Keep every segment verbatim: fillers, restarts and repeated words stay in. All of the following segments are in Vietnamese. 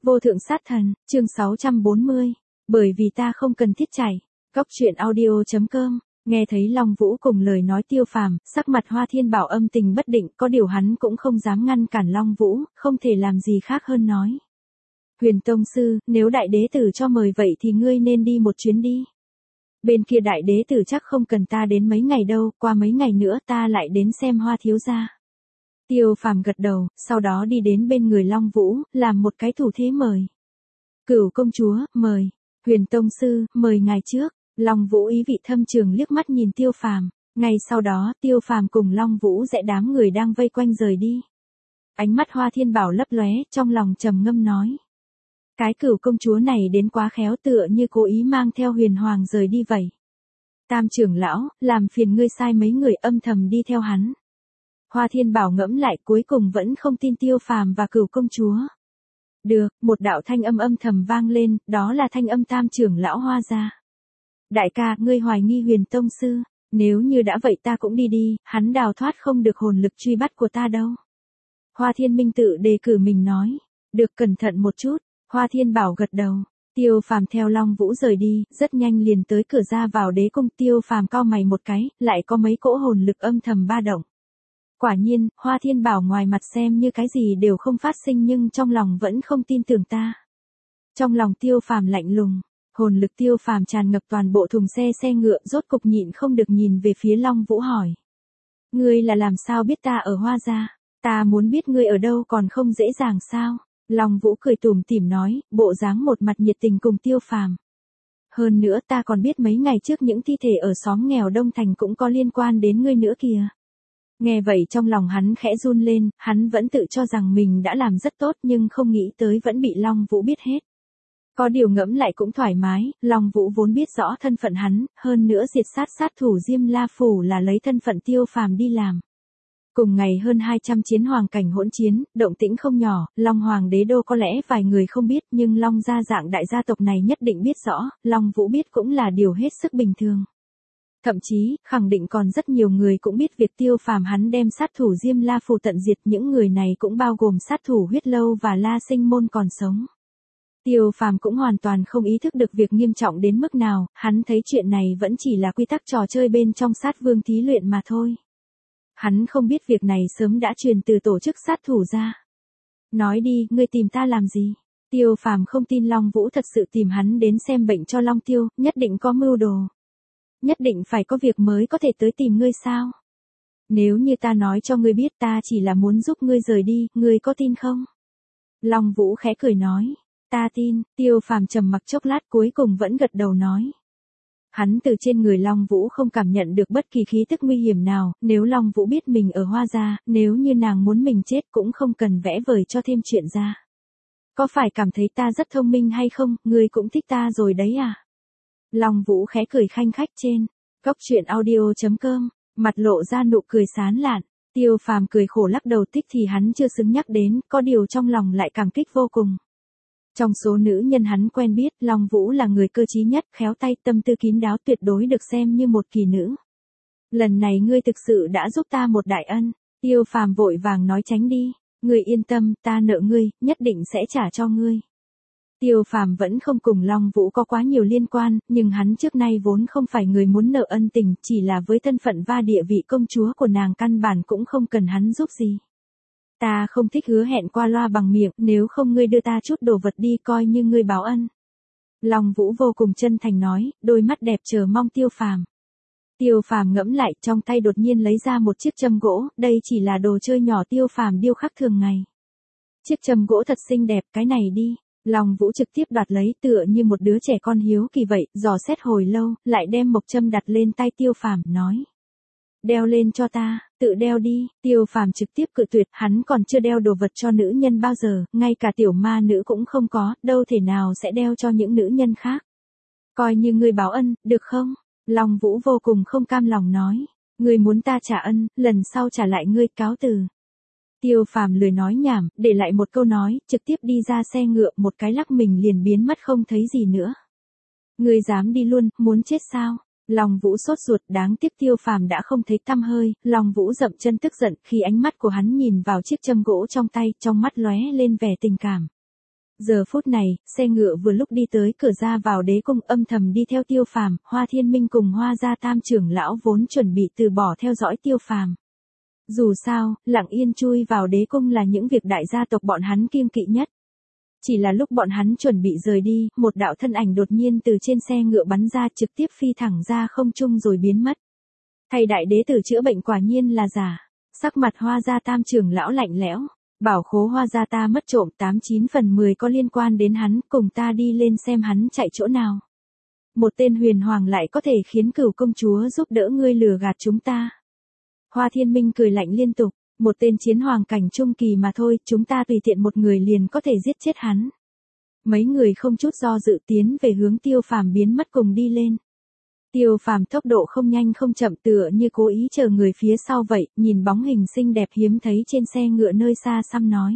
Vô thượng sát thần, chương sáu trăm bốn mươi. Bởi vì ta không cần thiết chảy. Góc truyện audio chấm com. Nghe thấy Long Vũ cùng lời nói Tiêu Phàm, sắc mặt Hoa Thiên Bảo âm tình bất định, có điều hắn cũng không dám ngăn cản Long Vũ, không thể làm gì khác hơn nói. Huyền Tông Sư, nếu đại đế tử cho mời vậy thì ngươi nên đi một chuyến đi. Bên kia đại đế tử chắc không cần ta đến mấy ngày đâu, qua mấy ngày nữa ta lại đến xem Hoa thiếu gia. Tiêu Phàm gật đầu, sau đó đi đến bên người Long Vũ, làm một cái thủ thế mời. Cửu công chúa, mời. Huyền Tông Sư, mời ngài trước. Long Vũ ý vị thâm trường liếc mắt nhìn Tiêu Phàm. Ngay sau đó, Tiêu Phàm cùng Long Vũ dẽ đám người đang vây quanh rời đi. Ánh mắt Hoa Thiên Bảo lấp lóe, trong lòng trầm ngâm nói. Cái cửu công chúa này đến quá khéo, tựa như cố ý mang theo Huyền Hoàng rời đi vậy. Tam trưởng lão, làm phiền ngươi sai mấy người âm thầm đi theo hắn. Hoa Thiên Bảo ngẫm lại cuối cùng vẫn không tin Tiêu Phàm và cửu công chúa. Được, một đạo thanh âm âm thầm vang lên, đó là thanh âm tam trưởng lão Hoa gia. Đại ca, ngươi hoài nghi Huyền Tông Sư, nếu như đã vậy ta cũng đi đi, hắn đào thoát không được hồn lực truy bắt của ta đâu. Hoa Thiên Minh tự đề cử mình nói, được cẩn thận một chút. Hoa Thiên Bảo gật đầu. Tiêu Phàm theo Long Vũ rời đi, rất nhanh liền tới cửa ra vào đế cung. Tiêu Phàm cau mày một cái, lại có mấy cỗ hồn lực âm thầm ba động. Quả nhiên, Hoa Thiên Bảo ngoài mặt xem như cái gì đều không phát sinh nhưng trong lòng vẫn không tin tưởng ta. Trong lòng Tiêu Phàm lạnh lùng, hồn lực Tiêu Phàm tràn ngập toàn bộ thùng xe xe ngựa, rốt cục nhịn không được nhìn về phía Long Vũ hỏi. Ngươi là làm sao biết ta ở Hoa gia? Ta muốn biết ngươi ở đâu còn không dễ dàng sao? Long Vũ cười tủm tỉm nói, bộ dáng một mặt nhiệt tình cùng Tiêu Phàm. Hơn nữa ta còn biết mấy ngày trước những thi thể ở xóm nghèo Đông Thành cũng có liên quan đến ngươi nữa kìa. Nghe vậy trong lòng hắn khẽ run lên, hắn vẫn tự cho rằng mình đã làm rất tốt nhưng không nghĩ tới vẫn bị Long Vũ biết hết. Có điều ngẫm lại cũng thoải mái, Long Vũ vốn biết rõ thân phận hắn, hơn nữa diệt sát sát thủ Diêm La Phủ là lấy thân phận Tiêu Phàm đi làm. Cùng ngày hơn hai trăm chiến hoàng cảnh hỗn chiến, động tĩnh không nhỏ, Long Hoàng đế đô có lẽ vài người không biết nhưng Long gia dạng đại gia tộc này nhất định biết rõ, Long Vũ biết cũng là điều hết sức bình thường. Thậm chí, khẳng định còn rất nhiều người cũng biết việc Tiêu Phàm hắn đem sát thủ Diêm La Phủ tận diệt, những người này cũng bao gồm sát thủ Huyết Lâu và La Sinh Môn còn sống. Tiêu Phàm cũng hoàn toàn không ý thức được việc nghiêm trọng đến mức nào, hắn thấy chuyện này vẫn chỉ là quy tắc trò chơi bên trong sát vương thí luyện mà thôi. Hắn không biết việc này sớm đã truyền từ tổ chức sát thủ ra. Nói đi, ngươi tìm ta làm gì? Tiêu Phàm không tin Long Vũ thật sự tìm hắn đến xem bệnh cho Long Tiêu, nhất định có mưu đồ. Nhất định phải có việc mới có thể tới tìm ngươi sao? Nếu như ta nói cho ngươi biết ta chỉ là muốn giúp ngươi rời đi, ngươi có tin không? Long Vũ khẽ cười nói, ta tin. Tiêu Phàm trầm mặc chốc lát cuối cùng vẫn gật đầu nói. Hắn từ trên người Long Vũ không cảm nhận được bất kỳ khí tức nguy hiểm nào, nếu Long Vũ biết mình ở Hoa gia, nếu như nàng muốn mình chết cũng không cần vẽ vời cho thêm chuyện ra. Có phải cảm thấy ta rất thông minh hay không, ngươi cũng thích ta rồi đấy à? Long Vũ khẽ cười khanh khách trên, góc truyện audio chấm com, mặt lộ ra nụ cười sán lạn. Tiêu Phàm cười khổ lắc đầu, thích thì hắn chưa xứng nhắc đến, có điều trong lòng lại cảm kích vô cùng. Trong số nữ nhân hắn quen biết, Long Vũ là người cơ trí nhất, khéo tay, tâm tư kín đáo, tuyệt đối được xem như một kỳ nữ. Lần này ngươi thực sự đã giúp ta một đại ân. Tiêu Phàm vội vàng nói, tránh đi, ngươi yên tâm, ta nợ ngươi, nhất định sẽ trả cho ngươi. Tiêu Phàm vẫn không cùng Long Vũ có quá nhiều liên quan, nhưng hắn trước nay vốn không phải người muốn nợ ân tình, chỉ là với thân phận và địa vị công chúa của nàng căn bản cũng không cần hắn giúp gì. Ta không thích hứa hẹn qua loa bằng miệng, nếu không ngươi đưa ta chút đồ vật đi coi như ngươi báo ân. Long Vũ vô cùng chân thành nói, đôi mắt đẹp chờ mong Tiêu Phàm. Tiêu Phàm ngẫm lại, trong tay đột nhiên lấy ra một chiếc châm gỗ, đây chỉ là đồ chơi nhỏ Tiêu Phàm điêu khắc thường ngày. Chiếc châm gỗ thật xinh đẹp, cái này đi. Long Vũ trực tiếp đoạt lấy, tựa như một đứa trẻ con hiếu kỳ vậy, dò xét hồi lâu, lại đem mộc châm đặt lên tay Tiêu Phàm, nói. Đeo lên cho ta, tự đeo đi. Tiêu Phàm trực tiếp cự tuyệt, hắn còn chưa đeo đồ vật cho nữ nhân bao giờ, ngay cả tiểu ma nữ cũng không có, đâu thể nào sẽ đeo cho những nữ nhân khác. Coi như ngươi báo ân, được không? Long Vũ vô cùng không cam lòng nói. Ngươi muốn ta trả ân, lần sau trả lại ngươi, cáo từ. Tiêu Phàm lười nói nhảm, để lại một câu nói, trực tiếp đi ra xe ngựa, một cái lắc mình liền biến mất không thấy gì nữa. Ngươi dám đi luôn, muốn chết sao? Long Vũ sốt ruột, đáng tiếc Tiêu Phàm đã không thấy tăm hơi, Long Vũ dậm chân tức giận, khi ánh mắt của hắn nhìn vào chiếc châm gỗ trong tay, trong mắt lóe lên vẻ tình cảm. Giờ phút này, xe ngựa vừa lúc đi tới cửa ra vào đế cung, âm thầm đi theo Tiêu Phàm, Hoa Thiên Minh cùng Hoa gia tam trưởng lão vốn chuẩn bị từ bỏ theo dõi Tiêu Phàm. Dù sao, lặng yên chui vào đế cung là những việc đại gia tộc bọn hắn kiêng kỵ nhất. Chỉ là lúc bọn hắn chuẩn bị rời đi, một đạo thân ảnh đột nhiên từ trên xe ngựa bắn ra, trực tiếp phi thẳng ra không trung rồi biến mất. Thầy đại đế tử chữa bệnh quả nhiên là giả. Sắc mặt Hoa gia tam trưởng lão lạnh lẽo. Bảo khố Hoa gia ta mất trộm tám chín phần mười có liên quan đến hắn, cùng ta đi lên xem hắn chạy chỗ nào. Một tên huyền hoàng lại có thể khiến Cửu công chúa giúp đỡ ngươi lừa gạt chúng ta. Hoa Thiên Minh cười lạnh liên tục, một tên chiến hoàng cảnh trung kỳ mà thôi, chúng ta tùy tiện một người liền có thể giết chết hắn. Mấy người không chút do dự tiến về hướng Tiêu Phàm biến mất cùng đi lên. Tiêu Phàm tốc độ không nhanh không chậm, tựa như cố ý chờ người phía sau vậy, nhìn bóng hình xinh đẹp hiếm thấy trên xe ngựa nơi xa xăm nói.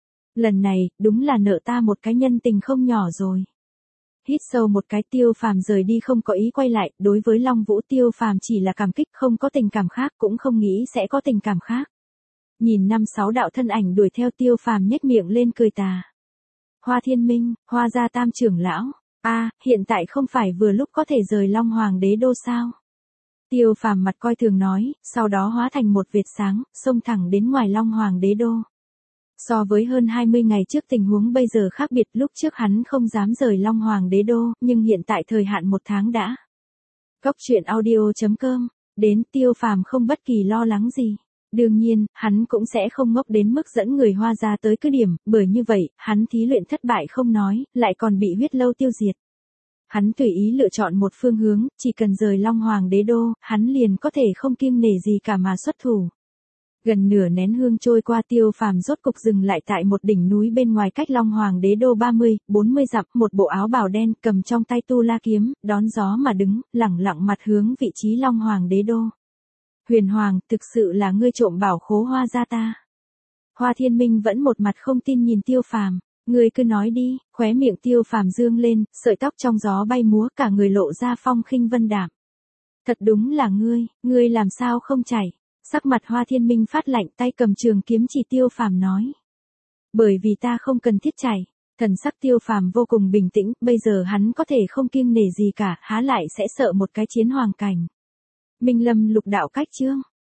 Lần này, đúng là nợ ta một cái nhân tình không nhỏ rồi. Hít sâu một cái, Tiêu Phàm rời đi không có ý quay lại, đối với Long Vũ Tiêu Phàm chỉ là cảm kích, không có tình cảm khác, cũng không nghĩ sẽ có tình cảm khác. Nhìn năm sáu đạo thân ảnh đuổi theo, Tiêu Phàm nhếch miệng lên cười tà. Hoa Thiên Minh, Hoa gia tam trưởng lão. A, à, hiện tại không phải vừa lúc có thể rời Long Hoàng đế đô sao? Tiêu Phàm mặt coi thường nói, sau đó hóa thành một vệt sáng, xông thẳng đến ngoài Long Hoàng đế đô. So với hơn hai mươi ngày trước tình huống bây giờ khác biệt, lúc trước hắn không dám rời Long Hoàng đế đô, nhưng hiện tại thời hạn một tháng đã. Cốc truyện audio chấm com, đến Tiêu Phàm không bất kỳ lo lắng gì. Đương nhiên, hắn cũng sẽ không ngốc đến mức dẫn người Hoa gia tới cứ điểm, bởi như vậy, hắn thí luyện thất bại không nói, lại còn bị huyết lâu tiêu diệt. Hắn tùy ý lựa chọn một phương hướng, chỉ cần rời Long Hoàng đế đô, hắn liền có thể không kiêng nể gì cả mà xuất thủ. Gần nửa nén hương trôi qua, Tiêu Phàm rốt cục dừng lại tại một đỉnh núi bên ngoài cách Long Hoàng đế đô ba mươi, bốn mươi dặm, một bộ áo bào đen, cầm trong tay tu la kiếm, đón gió mà đứng, lẳng lặng mặt hướng vị trí Long Hoàng đế đô. Huyền Hoàng, thực sự là ngươi trộm bảo khố Hoa gia ta. Hoa Thiên Minh vẫn một mặt không tin nhìn Tiêu Phàm, ngươi cứ nói đi, khóe miệng Tiêu Phàm dương lên, sợi tóc trong gió bay múa, cả người lộ ra phong khinh vân đạm. Thật đúng là ngươi, ngươi làm sao không chảy? Sắc mặt Hoa Thiên Minh phát lạnh, tay cầm trường kiếm chỉ Tiêu Phàm nói. Bởi vì ta không cần thiết chảy. Thần sắc Tiêu Phàm vô cùng bình tĩnh, bây giờ hắn có thể không kiêng nể gì cả, há lại sẽ sợ một cái chiến hoàng cảnh. Minh Lâm lục đạo cách chương.